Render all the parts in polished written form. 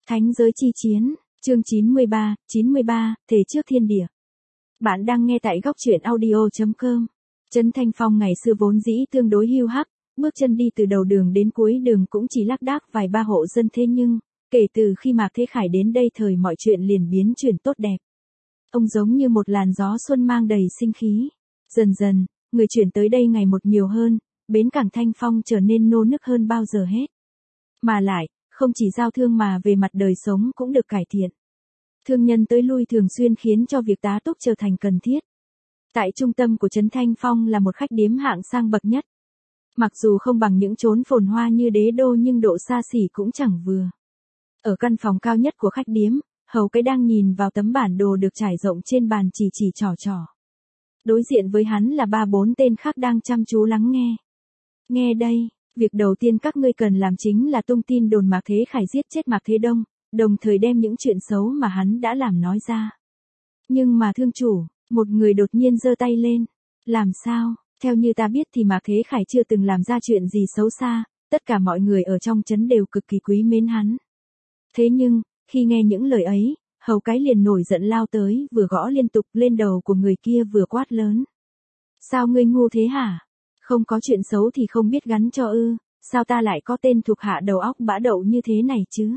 Thánh giới chi chiến, chương 93, Thể trước thiên địa. Bạn đang nghe tại góc truyện audio.com. Trấn Thanh Phong ngày xưa vốn dĩ tương đối hiu hắc, bước chân đi từ đầu đường đến cuối đường cũng chỉ lác đác vài ba hộ dân, thế nhưng, kể từ khi Mạc Thế Khải đến đây thời mọi chuyện liền biến chuyển tốt đẹp. Ông giống như một làn gió xuân mang đầy sinh khí. Dần dần, người chuyển tới đây ngày một nhiều hơn, bến cảng Thanh Phong trở nên nô nức hơn bao giờ hết. Mà lại, không chỉ giao thương mà về mặt đời sống cũng được cải thiện. Thương nhân tới lui thường xuyên khiến cho việc tá túc trở thành cần thiết. Tại trung tâm của trấn Thanh Phong là một khách điếm hạng sang bậc nhất. Mặc dù không bằng những chốn phồn hoa như Đế Đô nhưng độ xa xỉ cũng chẳng vừa. Ở căn phòng cao nhất của khách điếm, Hầu Cái đang nhìn vào tấm bản đồ được trải rộng trên bàn chỉ trò. Đối diện với hắn là 3-4 tên khác đang chăm chú lắng nghe. Nghe đây, việc đầu tiên các ngươi cần làm chính là tung tin đồn Mạc Thế Khải giết chết Mạc Thế Đông, đồng thời đem những chuyện xấu mà hắn đã làm nói ra. Nhưng mà thương chủ, một người đột nhiên giơ tay lên. Làm sao? Theo như ta biết thì Mạc Thế Khải chưa từng làm ra chuyện gì xấu xa, tất cả mọi người ở trong trấn đều cực kỳ quý mến hắn. Thế nhưng, khi nghe những lời ấy, Hầu Cái liền nổi giận lao tới, vừa gõ liên tục lên đầu của người kia vừa quát lớn. Sao ngươi ngu thế hả? Không có chuyện xấu thì không biết gắn cho ư, sao ta lại có tên thuộc hạ đầu óc bã đậu như thế này chứ?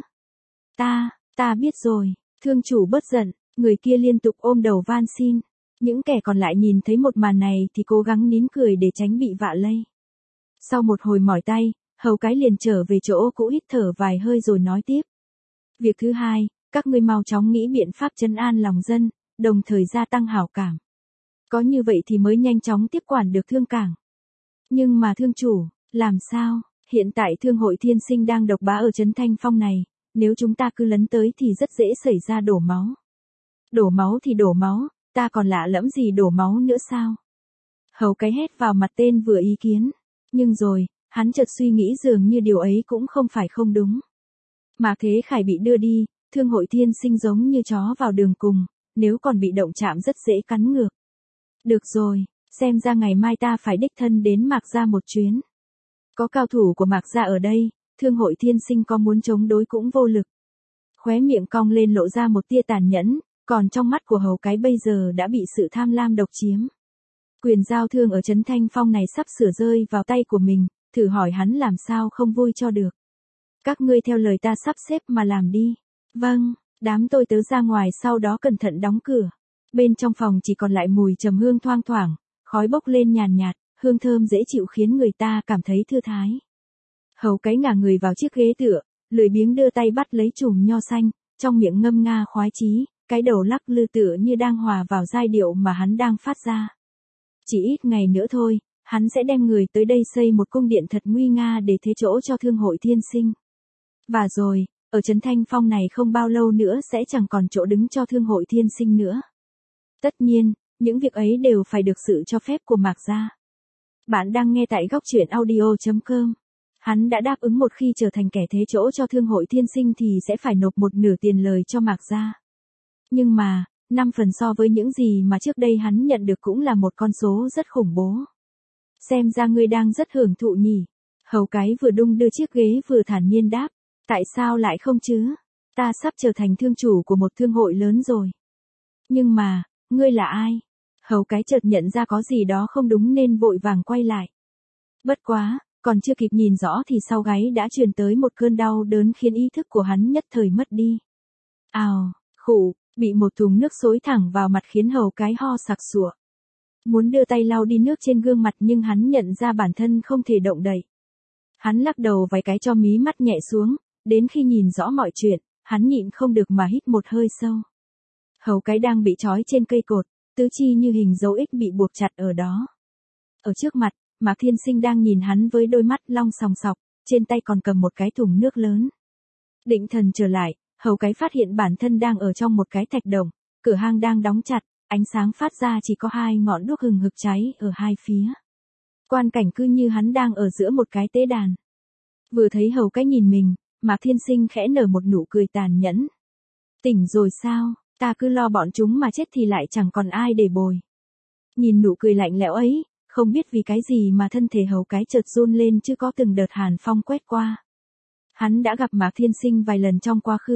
Ta biết rồi, thương chủ bớt giận, người kia liên tục ôm đầu van xin. Những kẻ còn lại nhìn thấy một màn này thì cố gắng nín cười để tránh bị vạ lây. Sau một hồi mỏi tay, Hầu Cái liền trở về chỗ cũ hít thở vài hơi rồi nói tiếp. Việc thứ hai, các ngươi mau chóng nghĩ biện pháp trấn an lòng dân, đồng thời gia tăng hảo cảm. Có như vậy thì mới nhanh chóng tiếp quản được thương cảng. Nhưng mà thương chủ, làm sao? Hiện tại thương hội Thiên Sinh đang độc bá ở trấn Thanh Phong này, nếu chúng ta cứ lấn tới thì rất dễ xảy ra đổ máu. Đổ máu thì đổ máu, ta còn lạ lẫm gì đổ máu nữa sao? Hầu Cái hét vào mặt tên vừa ý kiến. Nhưng rồi, hắn chợt suy nghĩ dường như điều ấy cũng không phải không đúng. Mạc Thế Khải bị đưa đi, thương hội Thiên Sinh giống như chó vào đường cùng, nếu còn bị động chạm rất dễ cắn ngược. Được rồi, xem ra ngày mai ta phải đích thân đến Mạc Gia một chuyến. Có cao thủ của Mạc Gia ở đây, thương hội Thiên Sinh có muốn chống đối cũng vô lực. Khóe miệng cong lên lộ ra một tia tàn nhẫn, còn trong mắt của Hầu Cái bây giờ đã bị sự tham lam độc chiếm. Quyền giao thương ở trấn Thanh Phong này sắp sửa rơi vào tay của mình, thử hỏi hắn làm sao không vui cho được. Các ngươi theo lời ta sắp xếp mà làm đi. Vâng, đám tôi tớ ra ngoài sau đó cẩn thận đóng cửa. Bên trong phòng chỉ còn lại mùi trầm hương thoang thoảng, khói bốc lên nhàn nhạt, hương thơm dễ chịu khiến người ta cảm thấy thư thái. Hầu Cái ngả người vào chiếc ghế tựa, lười biếng đưa tay bắt lấy chùm nho xanh, trong miệng ngâm nga khoái chí, cái đầu lắc lư tựa như đang hòa vào giai điệu mà hắn đang phát ra. Chỉ ít ngày nữa thôi, hắn sẽ đem người tới đây xây một cung điện thật nguy nga để thế chỗ cho thương hội Thiên Sinh. Và rồi, ở trấn Thanh Phong này không bao lâu nữa sẽ chẳng còn chỗ đứng cho thương hội Thiên Sinh nữa. Tất nhiên, những việc ấy đều phải được sự cho phép của Mạc Gia. Bạn đang nghe tại góc truyện audio.com. Hắn đã đáp ứng một khi trở thành kẻ thế chỗ cho thương hội Thiên Sinh thì sẽ phải nộp một nửa tiền lời cho Mạc Gia. Nhưng mà, 5 phần so với những gì mà trước đây hắn nhận được cũng là một con số rất khủng bố. Xem ra ngươi đang rất hưởng thụ nhỉ. Hầu Cái vừa đung đưa chiếc ghế vừa thản nhiên đáp. Tại sao lại không chứ? Ta sắp trở thành thương chủ của một thương hội lớn rồi. Nhưng mà, ngươi là ai? Hầu Cái chợt nhận ra có gì đó không đúng nên vội vàng quay lại. Bất quá, còn chưa kịp nhìn rõ thì sau gáy đã truyền tới một cơn đau đớn khiến ý thức của hắn nhất thời mất đi. Ào, khụ, bị một thùng nước xối thẳng vào mặt khiến Hầu Cái ho sặc sụa. Muốn đưa tay lau đi nước trên gương mặt nhưng hắn nhận ra bản thân không thể động đậy. Hắn lắc đầu vài cái cho mí mắt nhẹ xuống, đến khi nhìn rõ mọi chuyện, hắn nhịn không được mà hít một hơi sâu. Hầu Cái đang bị trói trên cây cột, tứ chi như hình dấu X bị buộc chặt ở đó. Ở trước mặt, Mạc Thiên Sinh đang nhìn hắn với đôi mắt long sòng sọc, trên tay còn cầm một cái thùng nước lớn. Định thần trở lại, Hầu Cái phát hiện bản thân đang ở trong một cái thạch động, cửa hang đang đóng chặt, ánh sáng phát ra chỉ có 2 ngọn đuốc hừng hực cháy ở hai phía. Quan cảnh cứ như hắn đang ở giữa một cái tế đàn. Vừa thấy Hầu Cái nhìn mình, Mạc Thiên Sinh khẽ nở một nụ cười tàn nhẫn. Tỉnh rồi sao, ta cứ lo bọn chúng mà chết thì lại chẳng còn ai để bồi. Nhìn nụ cười lạnh lẽo ấy, không biết vì cái gì mà thân thể Hầu Cái chợt run lên chứ có từng đợt hàn phong quét qua. Hắn đã gặp Mạc Thiên Sinh vài lần trong quá khứ,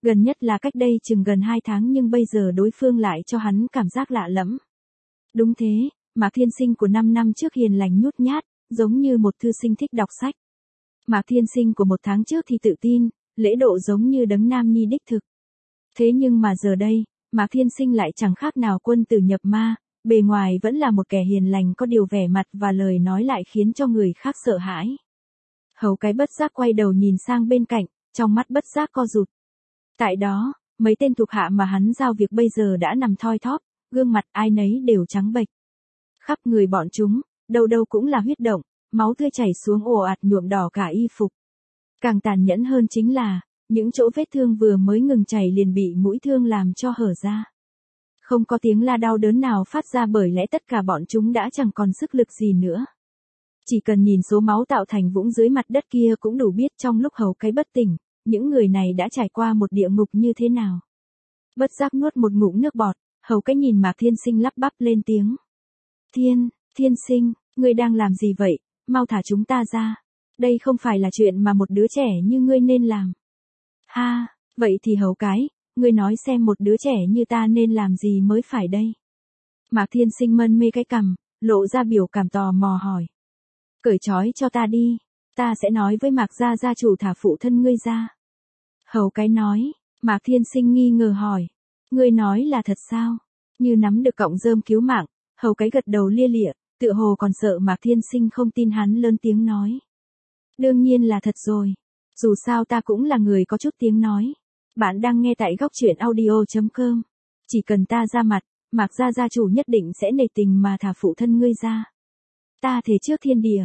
Gần nhất là cách đây chừng gần 2 tháng nhưng bây giờ đối phương lại cho hắn cảm giác lạ lẫm. Đúng thế, Mạc Thiên Sinh của 5 năm trước hiền lành nhút nhát, giống như một thư sinh thích đọc sách. Mạc Thiên Sinh của 1 tháng trước thì tự tin, lễ độ giống như đấng nam nhi đích thực. Thế nhưng mà giờ đây, Mạc Thiên Sinh lại chẳng khác nào quân tử nhập ma, bề ngoài vẫn là một kẻ hiền lành có điều vẻ mặt và lời nói lại khiến cho người khác sợ hãi. Hầu cái bất giác quay đầu nhìn sang bên cạnh, trong mắt bất giác co rụt. Tại đó, mấy tên thuộc hạ mà hắn giao việc bây giờ đã nằm thoi thóp, gương mặt ai nấy đều trắng bệch. Khắp người bọn chúng, đâu đâu cũng là huyết động, máu tươi chảy xuống ồ ạt nhuộm đỏ cả y phục. Càng tàn nhẫn hơn chính là, những chỗ vết thương vừa mới ngừng chảy liền bị mũi thương làm cho hở ra. Không có tiếng la đau đớn nào phát ra bởi lẽ tất cả bọn chúng đã chẳng còn sức lực gì nữa. Chỉ cần nhìn số máu tạo thành vũng dưới mặt đất kia cũng đủ biết trong lúc hầu cái bất tỉnh, những người này đã trải qua một địa ngục như thế nào. Bất giác nuốt một ngụm nước bọt, hầu cái nhìn Mạc Thiên Sinh lắp bắp lên tiếng. Thiên Sinh, ngươi đang làm gì vậy, mau thả chúng ta ra. Đây không phải là chuyện mà một đứa trẻ như ngươi nên làm. Ha, vậy thì hầu cái, ngươi nói xem một đứa trẻ như ta nên làm gì mới phải đây. Mạc Thiên Sinh mân mê cái cằm, lộ ra biểu cảm tò mò hỏi. Cởi trói cho ta đi, ta sẽ nói với Mạc gia chủ thả phụ thân ngươi ra. Hầu cái nói, Mạc Thiên Sinh nghi ngờ hỏi. Ngươi nói là thật sao? Như nắm được cọng rơm cứu mạng, hầu cái gật đầu lia lịa, tựa hồ còn sợ Mạc Thiên Sinh không tin hắn lớn tiếng nói. Đương nhiên là thật rồi. Dù sao ta cũng là người có chút tiếng nói. Bạn đang nghe tại góc truyện audio.com. Chỉ cần ta ra mặt, Mạc gia chủ nhất định sẽ nể tình mà thả phụ thân ngươi ra. Ta thề trước thiên địa.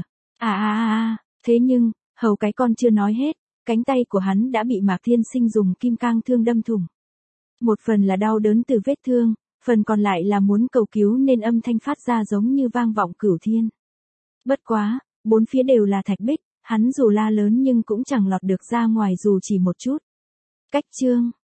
Thế nhưng, hầu cái con chưa nói hết, cánh tay của hắn đã bị Mạc Thiên Sinh dùng kim cang thương đâm thủng. Một phần là đau đớn từ vết thương, phần còn lại là muốn cầu cứu nên âm thanh phát ra giống như vang vọng cửu thiên. Bất quá, bốn phía đều là thạch bích, hắn dù la lớn nhưng cũng chẳng lọt được ra ngoài dù chỉ một chút. Cách chương